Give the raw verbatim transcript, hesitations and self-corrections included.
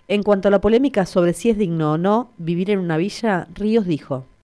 En cuanto a la polémica sobre si es digno o no vivir en una villa, Ríos dijo: